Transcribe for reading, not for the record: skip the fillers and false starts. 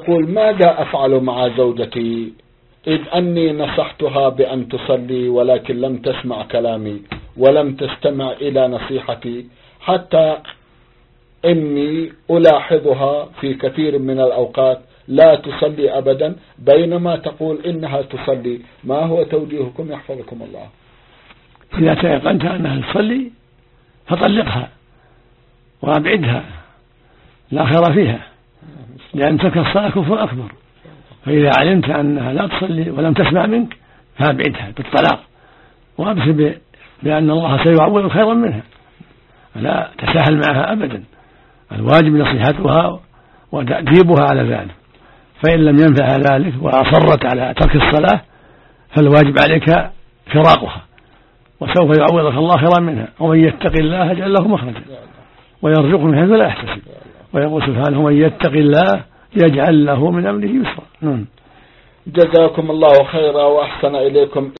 يقول ماذا أفعل مع زوجتي إذ أني نصحتها بأن تصلي ولكن لم تسمع كلامي ولم تستمع إلى نصيحتي، حتى إني ألاحظها في كثير من الأوقات لا تصلي أبدا بينما تقول إنها تصلي. ما هو توجيهكم يحفظكم الله؟ إذا تيقنت أنها تصلي فطلقها وأبعدها، لا خير فيها، لأن ترك الصلاة كفر أكبر. فإذا علمت أنها لا تصلي ولم تسمع منك فأبعدها بالطلاق، وأبشر بأن الله سيعوض خيرا منها، لا تساهل معها أبدا. الواجب نصيحتها وتأديبها على ذلك، فإن لم ينفع ذلك وأصرت على ترك الصلاة فالواجب عليك فراقها، وسوف يعوضك الله خيرا منها. ومن يتق الله يجعل له مخرجا ويرزقه من حيث لا يحتسب. ويقول سبحانه ومن يتق الله يجعل له من أمره يسرا. جزاكم الله خيرا وأحسن إليكم.